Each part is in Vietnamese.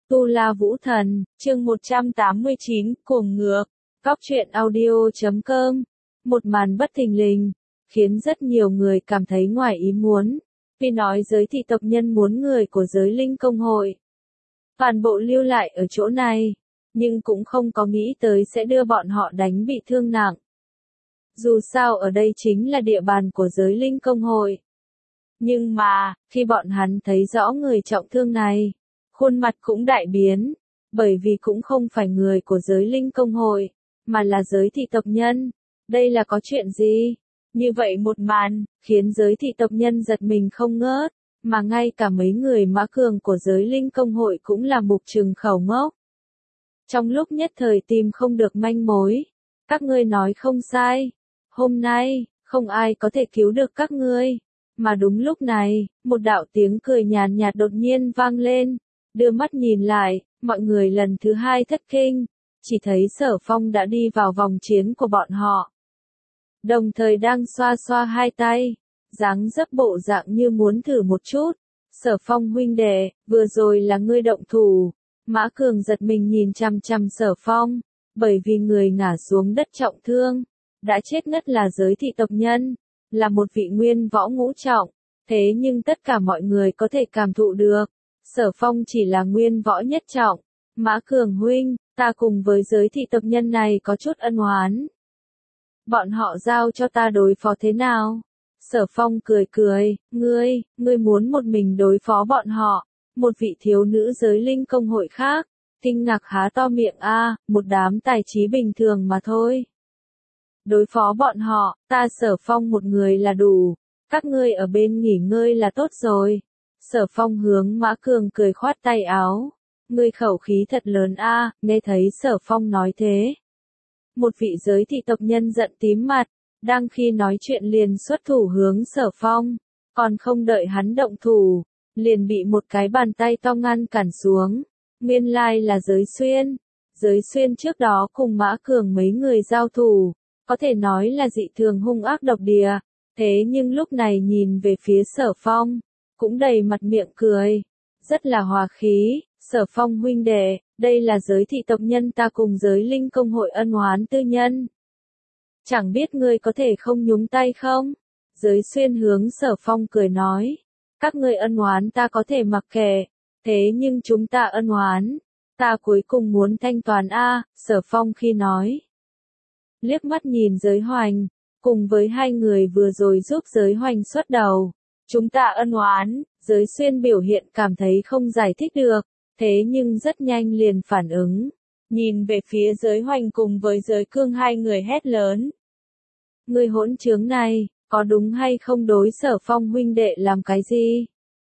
Tu La Vũ Thần, chương 189, cuồng ngược. Góc truyện audio.com. Một màn bất thình lình, khiến rất nhiều người cảm thấy ngoài ý muốn. Vì nói giới thị tộc nhân muốn người của giới linh công hội toàn bộ lưu lại ở chỗ này, nhưng cũng không có nghĩ tới sẽ đưa bọn họ đánh bị thương nặng. Dù sao ở đây chính là địa bàn của giới linh công hội. Nhưng mà, khi bọn hắn thấy rõ người trọng thương này, khuôn mặt cũng đại biến, bởi vì cũng không phải người của giới linh công hội, mà là giới thị tộc nhân. Đây là có chuyện gì? Như vậy một màn, khiến giới thị tộc nhân giật mình không ngớt, mà ngay cả mấy người mã cường của giới linh công hội cũng là mục trừng khẩu ngốc. Trong lúc nhất thời tìm không được manh mối, các ngươi nói không sai, hôm nay, không ai có thể cứu được các ngươi. Mà đúng lúc này, một đạo tiếng cười nhàn nhạt đột nhiên vang lên, đưa mắt nhìn lại, mọi người lần thứ hai thất kinh, chỉ thấy Sở Phong đã đi vào vòng chiến của bọn họ. Đồng thời đang xoa xoa hai tay, dáng dấp bộ dạng như muốn thử một chút. Sở Phong huynh đệ, vừa rồi là ngươi động thủ. Mã Cường giật mình nhìn chằm chằm Sở Phong, bởi vì người ngã xuống đất trọng thương, đã chết ngất là giới thị tộc nhân, là một vị nguyên võ ngũ trọng, thế nhưng tất cả mọi người có thể cảm thụ được, Sở Phong chỉ là nguyên võ nhất trọng. Mã Cường huynh, ta cùng với giới thị tộc nhân này có chút ân oán. Bọn họ giao cho ta đối phó thế nào? Sở Phong cười cười, ngươi muốn một mình đối phó bọn họ. Một vị thiếu nữ giới linh công hội khác, kinh ngạc há to miệng một đám tài trí bình thường mà thôi. Đối phó bọn họ, ta Sở Phong một người là đủ, các ngươi ở bên nghỉ ngơi là tốt rồi. Sở Phong hướng Mã Cường cười khoát tay áo, ngươi khẩu khí thật lớn nghe thấy Sở Phong nói thế. Một vị giới thị tộc nhân giận tím mặt, đang khi nói chuyện liền xuất thủ hướng Sở Phong, còn không đợi hắn động thủ, liền bị một cái bàn tay to ngăn cản xuống. Nguyên lai là Giới Xuyên. Giới Xuyên trước đó cùng Mã Cường mấy người giao thủ, có thể nói là dị thường hung ác độc địa, thế nhưng lúc này nhìn về phía Sở Phong, cũng đầy mặt miệng cười, rất là hòa khí. Sở Phong huynh đệ, đây là giới thị tộc nhân ta cùng giới linh công hội ân oán tư nhân. Chẳng biết ngươi có thể không nhúng tay không? Giới Xuyên hướng Sở Phong cười nói, các ngươi ân oán ta có thể mặc kệ, thế nhưng chúng ta ân oán, ta cuối cùng muốn thanh toán Sở Phong khi nói. Liếc mắt nhìn Giới Hoành, cùng với hai người vừa rồi giúp Giới Hoành xuất đầu, chúng ta ân oán. Giới Xuyên biểu hiện cảm thấy không giải thích được, thế nhưng rất nhanh liền phản ứng, nhìn về phía Giới Hoành cùng với Giới Cương hai người hét lớn. Người hỗn trướng này, có đúng hay không đối Sở Phong huynh đệ làm cái gì?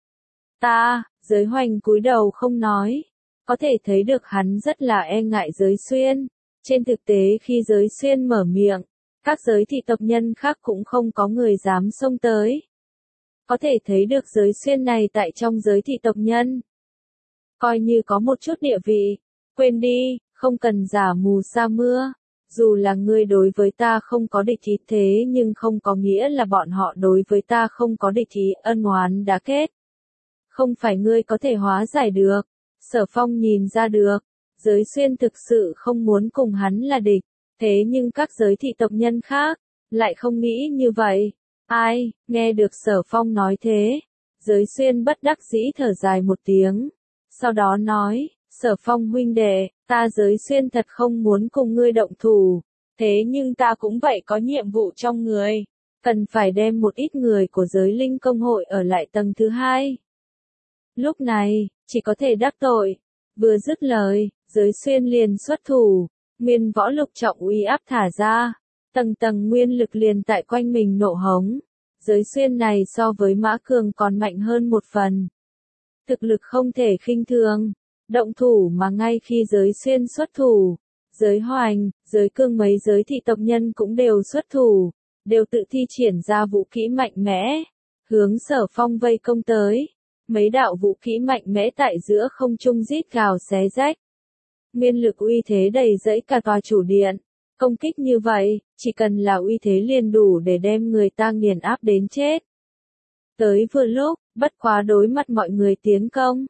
Giới Hoành cúi đầu không nói, có thể thấy được hắn rất là e ngại Giới Xuyên. Trên thực tế khi Giới Xuyên mở miệng, các giới thị tộc nhân khác cũng không có người dám xông tới. Có thể thấy được Giới Xuyên này tại trong giới thị tộc nhân, coi như có một chút địa vị. Quên đi, không cần giả mù sa mưa. Dù là ngươi đối với ta không có địch ý thế nhưng không có nghĩa là bọn họ đối với ta không có địch ý, ân oán đã kết. Không phải ngươi có thể hóa giải được. Sở Phong nhìn ra được, Giới Xuyên thực sự không muốn cùng hắn là địch, thế nhưng các giới thị tộc nhân khác, lại không nghĩ như vậy. Nghe được Sở Phong nói thế, Giới Xuyên bất đắc dĩ thở dài một tiếng, sau đó nói, Sở Phong huynh đệ, ta Giới Xuyên thật không muốn cùng ngươi động thủ, thế nhưng ta cũng vậy có nhiệm vụ trong người, cần phải đem một ít người của giới linh công hội ở lại tầng thứ hai. Lúc này, chỉ có thể đắc tội. Vừa dứt lời, Giới Xuyên liền xuất thủ, nguyên võ lục trọng uy áp thả ra, tầng tầng nguyên lực liền tại quanh mình nổ hống. Giới Xuyên này so với Mã Cường còn mạnh hơn một phần. Thực lực không thể khinh thường. Động thủ mà ngay khi Giới Xuyên xuất thủ, Giới Hoành, Giới Cương mấy giới thị tộc nhân cũng đều xuất thủ, đều tự thi triển ra vũ kỹ mạnh mẽ, hướng Sở Phong vây công tới. Mấy đạo vũ kỹ mạnh mẽ tại giữa không trung rít gào xé rách. Nguyên lực uy thế đầy dẫy cả tòa chủ điện. Công kích như vậy, chỉ cần là uy thế liền đủ để đem người ta nghiền áp đến chết. Tới vừa lúc, bất quá đối mặt mọi người tiến công,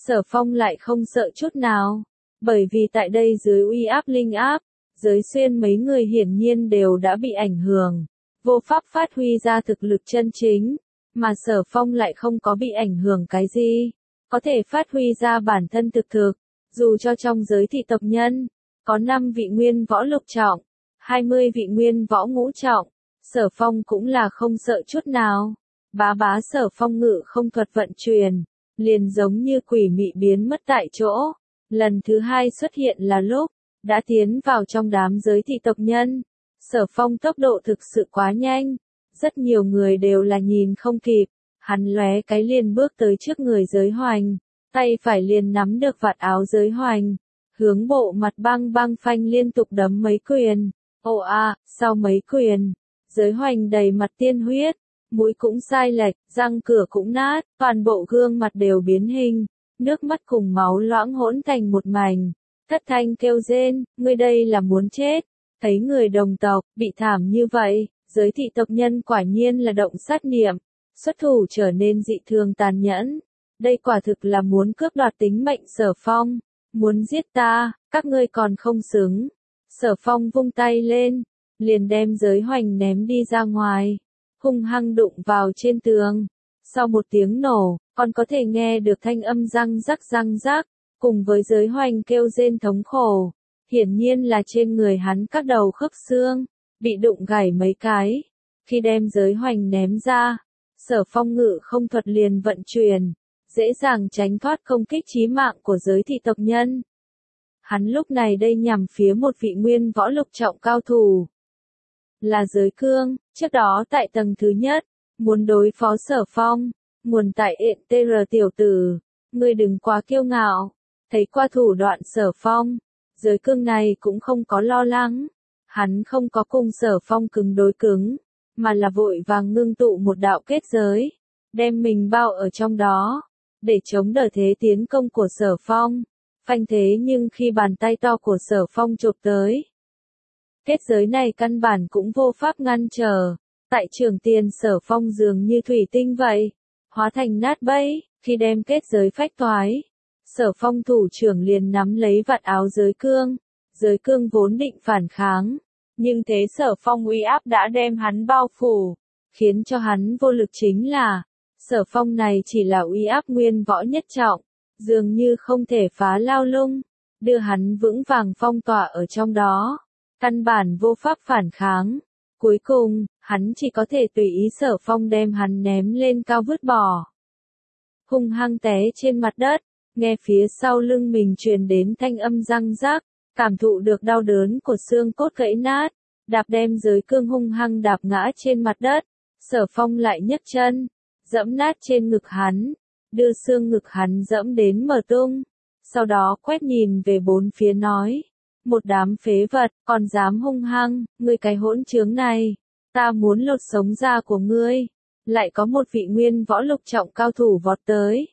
Sở Phong lại không sợ chút nào, bởi vì tại đây dưới uy áp linh áp, Giới Xuyên mấy người hiển nhiên đều đã bị ảnh hưởng, vô pháp phát huy ra thực lực chân chính, mà Sở Phong lại không có bị ảnh hưởng cái gì, có thể phát huy ra bản thân thực, dù cho trong giới thị tộc nhân, có 5 vị nguyên võ lục trọng, 20 vị nguyên võ ngũ trọng, Sở Phong cũng là không sợ chút nào. Bá bá Sở Phong ngự không thuật vận chuyển, liền giống như quỷ mị biến mất tại chỗ. Lần thứ hai xuất hiện là lúc, đã tiến vào trong đám giới thị tộc nhân. Sở Phong tốc độ thực sự quá nhanh, rất nhiều người đều là nhìn không kịp, hắn lóe cái liền bước tới trước người Giới Hoành, tay phải liền nắm được vạt áo Giới Hoành, hướng bộ mặt băng băng phanh liên tục đấm mấy quyền. Ồ à, sau mấy quyền, Giới Hoành đầy mặt tiên huyết, mũi cũng sai lệch, răng cửa cũng nát, toàn bộ gương mặt đều biến hình, nước mắt cùng máu loãng hỗn thành một mảnh. Thất thanh kêu rên, ngươi đây là muốn chết. Thấy người đồng tộc, bị thảm như vậy, giới thị tộc nhân quả nhiên là động sát niệm, xuất thủ trở nên dị thường tàn nhẫn. Đây quả thực là muốn cướp đoạt tính mệnh Sở Phong, muốn giết ta, các ngươi còn không xứng. Sở Phong vung tay lên, liền đem Giới Hoành ném đi ra ngoài, hung hăng đụng vào trên tường. Sau một tiếng nổ, còn có thể nghe được thanh âm răng rắc, cùng với Giới Hoành kêu rên thống khổ. Hiển nhiên là trên người hắn các đầu khớp xương, bị đụng gãy mấy cái. Khi đem Giới Hoành ném ra, Sở Phong ngự không thuật liền vận chuyển, dễ dàng tránh thoát công kích chí mạng của giới thị tộc nhân. Hắn lúc này đây nhằm phía một vị nguyên võ lục trọng cao thủ, là Giới Cương. Trước đó tại tầng thứ nhất, muốn đối phó Sở Phong, nguồn tại ETR tiểu tử, ngươi đừng quá kiêu ngạo. Thấy qua thủ đoạn Sở Phong, Giới Cương này cũng không có lo lắng, hắn không có cùng Sở Phong cứng đối cứng, mà là vội vàng ngưng tụ một đạo kết giới, đem mình bao ở trong đó, để chống đỡ thế tiến công của Sở Phong. Phanh thế nhưng khi bàn tay to của Sở Phong chộp tới, kết giới này căn bản cũng vô pháp ngăn trở. Tại trường tiền Sở Phong dường như thủy tinh vậy, hóa thành nát bấy. Khi đem kết giới phách toái, Sở Phong thủ trưởng liền nắm lấy vạt áo Giới Cương. Giới Cương vốn định phản kháng, nhưng thế Sở Phong uy áp đã đem hắn bao phủ, khiến cho hắn vô lực. Chính là, Sở Phong này chỉ là uy áp nguyên võ nhất trọng, dường như không thể phá lao lung, đưa hắn vững vàng phong tỏa ở trong đó, căn bản vô pháp phản kháng. Cuối cùng, hắn chỉ có thể tùy ý Sở Phong đem hắn ném lên cao vứt bỏ. Hung hăng té trên mặt đất, nghe phía sau lưng mình truyền đến thanh âm răng rắc, cảm thụ được đau đớn của xương cốt gãy nát, đạp đem Giới Cương hung hăng đạp ngã trên mặt đất. Sở Phong lại nhấc chân, dẫm nát trên ngực hắn, đưa xương ngực hắn dẫm đến mở tung, sau đó quét nhìn về bốn phía nói, một đám phế vật, còn dám hung hăng, ngươi cái hỗn trướng này, ta muốn lột sống da của ngươi. Lại có một vị nguyên võ lục trọng cao thủ vọt tới,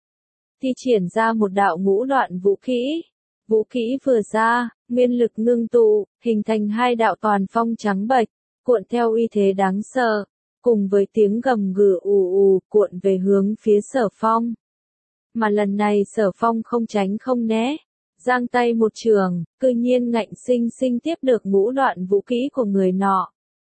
thi triển ra một đạo ngũ đoạn vũ kỹ. Vũ kỹ vừa ra, nguyên lực ngưng tụ, hình thành hai đạo toàn phong trắng bệch, cuộn theo uy thế đáng sợ, cùng với tiếng gầm gừ ù ù cuộn về hướng phía Sở Phong. Mà lần này Sở Phong không tránh không né, giang tay một trường, cư nhiên ngạnh sinh sinh tiếp được ngũ đoạn vũ kỹ của người nọ.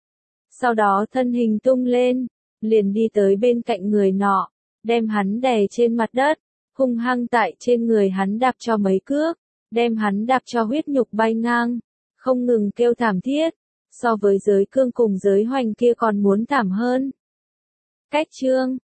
Sau đó thân hình tung lên, liền đi tới bên cạnh người nọ, đem hắn đè trên mặt đất, hung hăng tại trên người hắn đạp cho mấy cước, đem hắn đạp cho huyết nhục bay ngang, không ngừng kêu thảm thiết, so với Giới Cương cùng Giới Hoành kia còn muốn thảm hơn. Cách chương